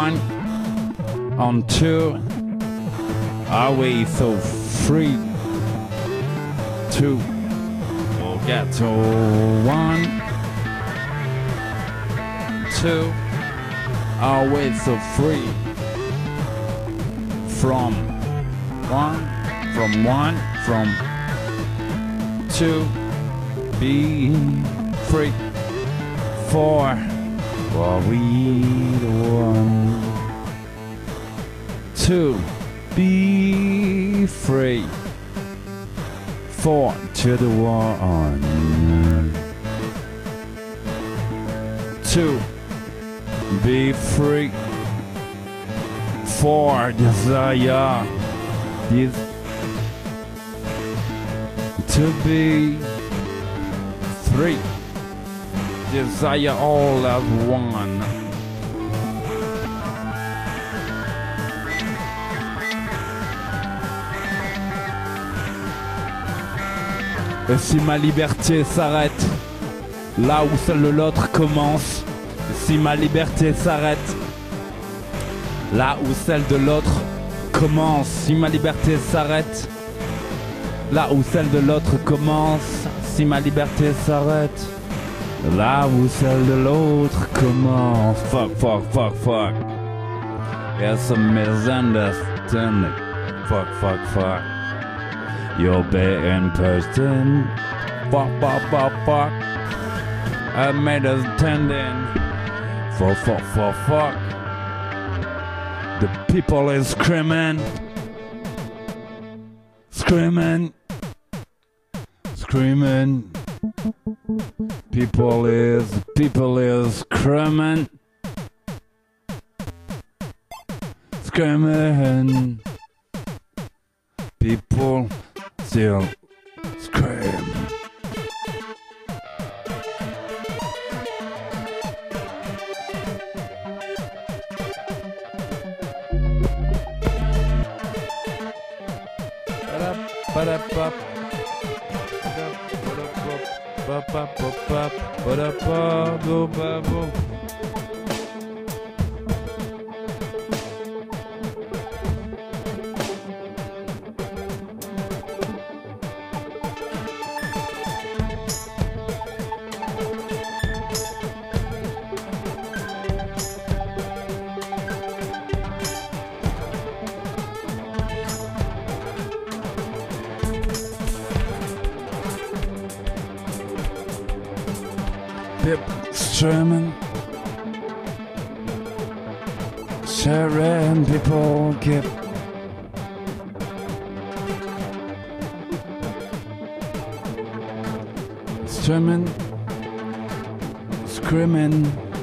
1, on 2, away so 3, 2, we'll get to 1, 2, away so 3, from 2, be free, 4, for we the 1, 2, be free, 4 to the 1, 2, be free, 4 desire is to be, 3 desire all as one. Et si ma liberté s'arrête là où seul l'autre commence, si ma liberté s'arrête là où celle de l'autre commence, si ma liberté s'arrête là où celle de l'autre commence, si ma liberté s'arrête là où celle de l'autre commence. Fuck, fuck, fuck, fuck. It's a misunderstanding. Fuck, fuck, fuck. You're being person. Fuck, fuck, fuck, fuck. I made us tending. Fuck, fuck, fuck, fuck. The people is screaming. Screaming. Screaming. People is screaming. Screaming. People still scream. Ba-da-ba. Ba-da-ba-ba-ba-ba-ba-ba-ba-ba. Streaming, sharing, people keep streaming, screaming.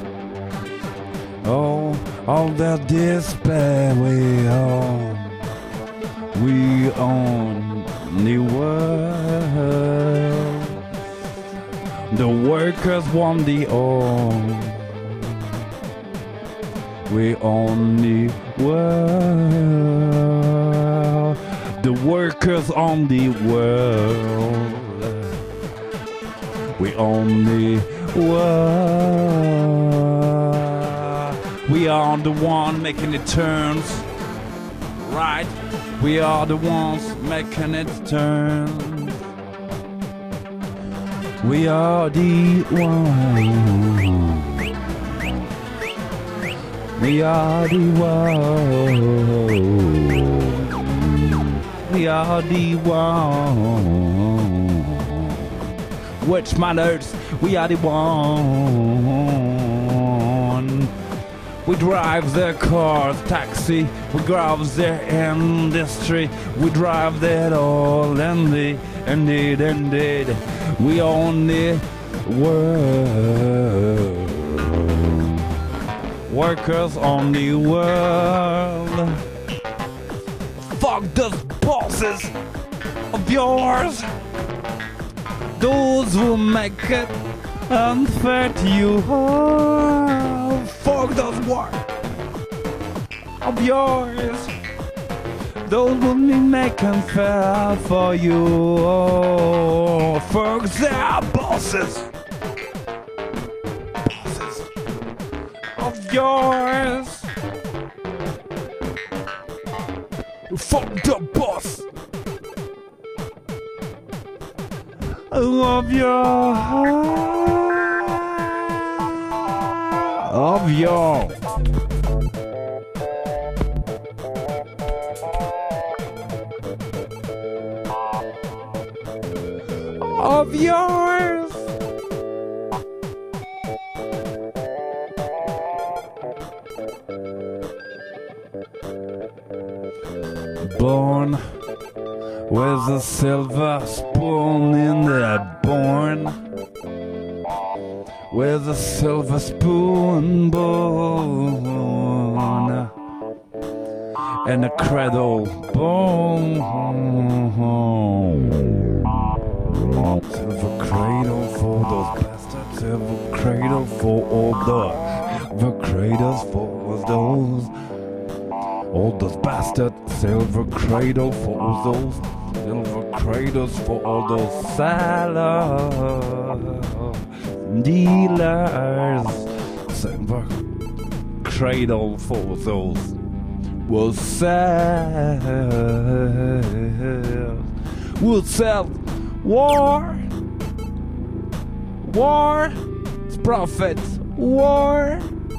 Oh, all the despair we own the world. The workers want the oil. We own the world. The workers own the world. We own the world. We are the one making it turns. Right? We are the ones making it turn. We are the one. We are the one. We are the one. Which matters? We are the one. We drive their cars, taxi. We drive their industry. We drive that all indeed. We own the world. Workers on the world. Fuck those bosses of yours. Those who make it unfair to you. Oh, fuck those work of yours. Those will be making fair for you. Oh, fuck their bosses. Bosses of yours. Fuck the boss of your yours. Born with a silver spoon in there, born with a silver spoon, born and a cradle, born. Silver cradle for those bastards, silver cradle for all the cradles for all those bastards, silver cradle for all those, silver cradles for all those salad dealers, silver cradle for those will sell war, it's profits, war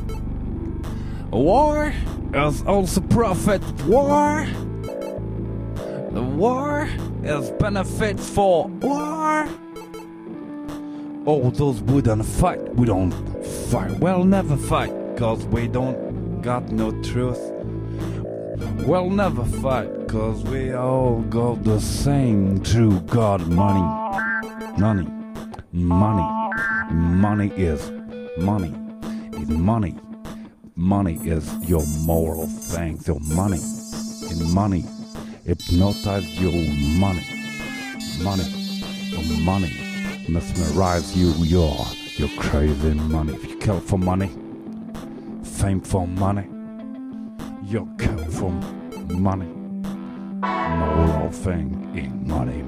is also profit, war is benefits for war. All those we don't fight, we'll never fight, cause we don't got no truth. We'll never fight, cause we all got the same true God. Money is money. Money is your moral things. Your money hypnotize your money. Your money mesmerize you. You're crazy money. If you kill for money, fame for money, you're killed for money. Moral thing in money.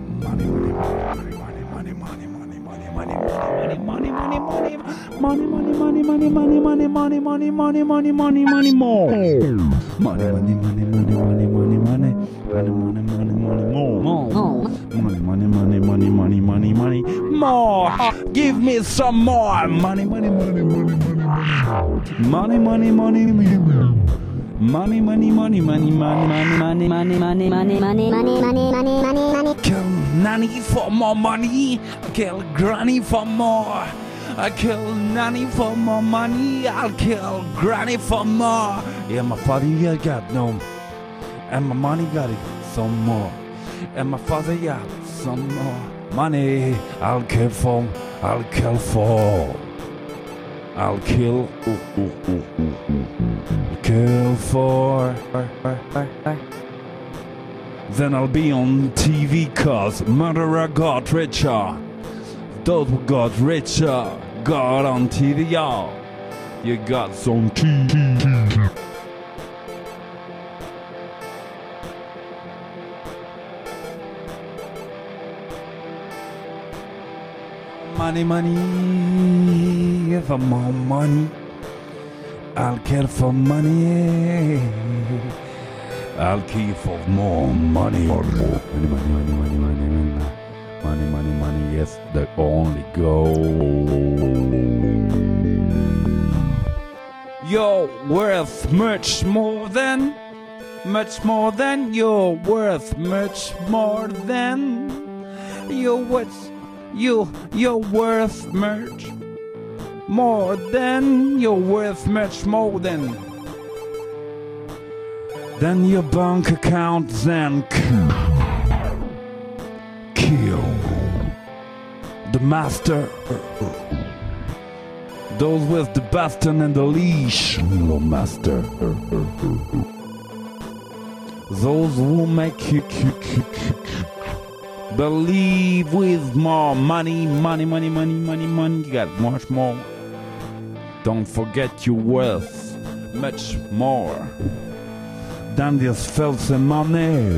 More. Give me some more money. Kill nanny for more money. Kill granny for more. I kill nanny for more money. I'll kill granny for more. Yeah, my father got no, and my money got it some more. And my father got some more money. I'll kill for. Kill for. Then I'll be on TV cause murderer got richer. Those who got richer got on TV, y'all. You got some TV. Money, for more money. I'll kill for money. I'll kill for more money. Money, yes, the only goal. You're worth much more than you're worth much more than you're worth much more than you're worth much more than your bank accounts and kill the master. Those with the baston and the leash, no master. Those who make you believe with more money. You got much more. Don't forget you're worth much more than this filthy money.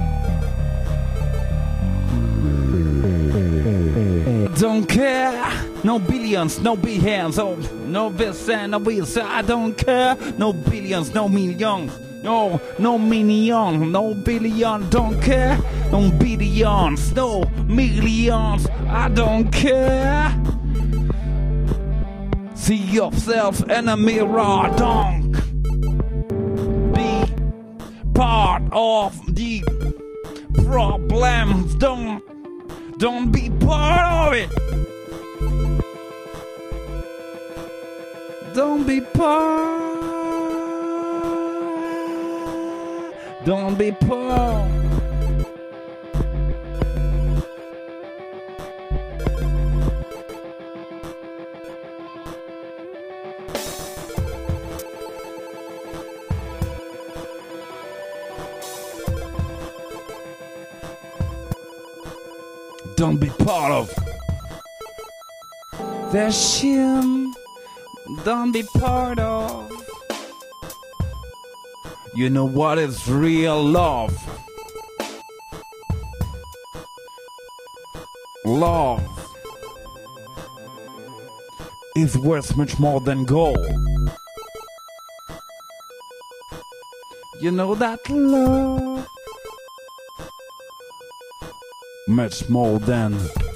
Don't care No billions, no big hands, oh, no this and no this, I don't care. No billions, no millions, no million, no billion, don't care. No billions, no millions, I don't care. See yourself in a mirror, don't be part of the problems, don't be part of it. Don't be part. Don't be part. Don't be part of their shit. Don't be part of. You know what is real love? Love is worth much more than gold. You know that love much more than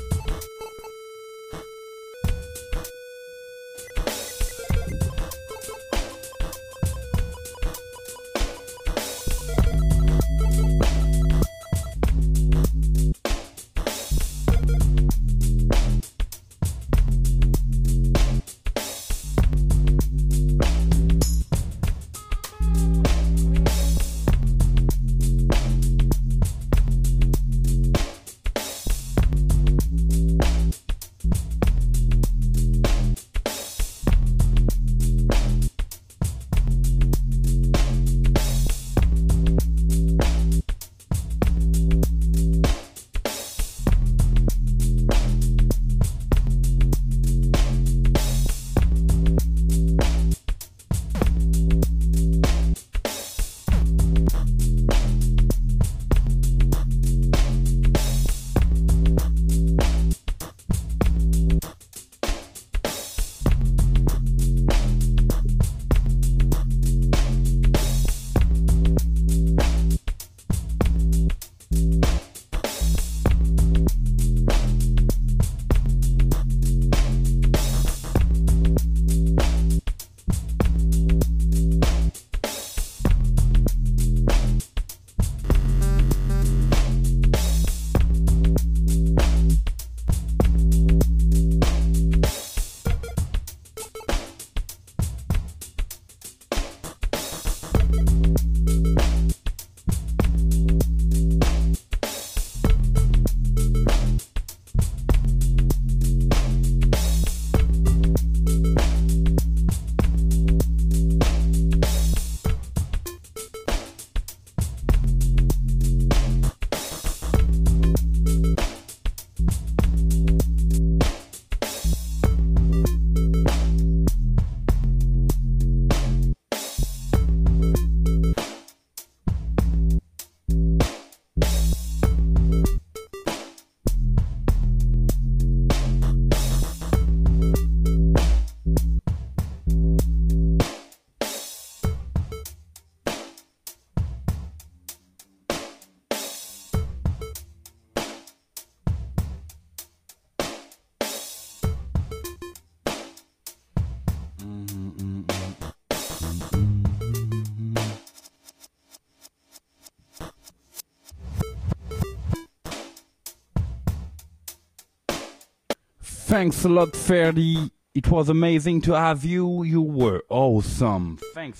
Thanks a lot, Ferdy. It was amazing to have you. You were awesome. Thanks.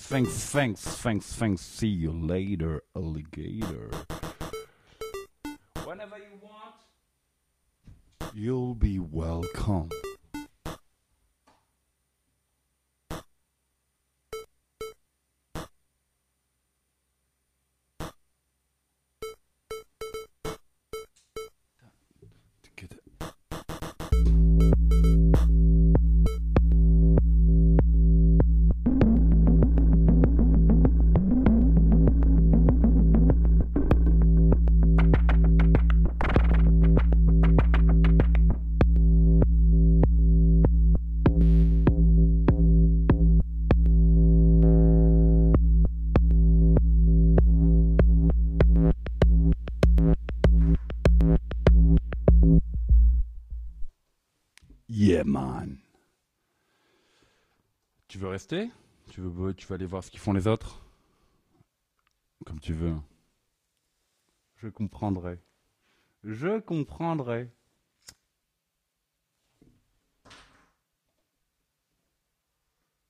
See you later, alligator. Whenever you want, you'll be welcome. Yeah, man. Tu veux rester ? Tu veux aller voir ce qu'ils font les autres ? Comme tu veux. Je comprendrai. Je comprendrai.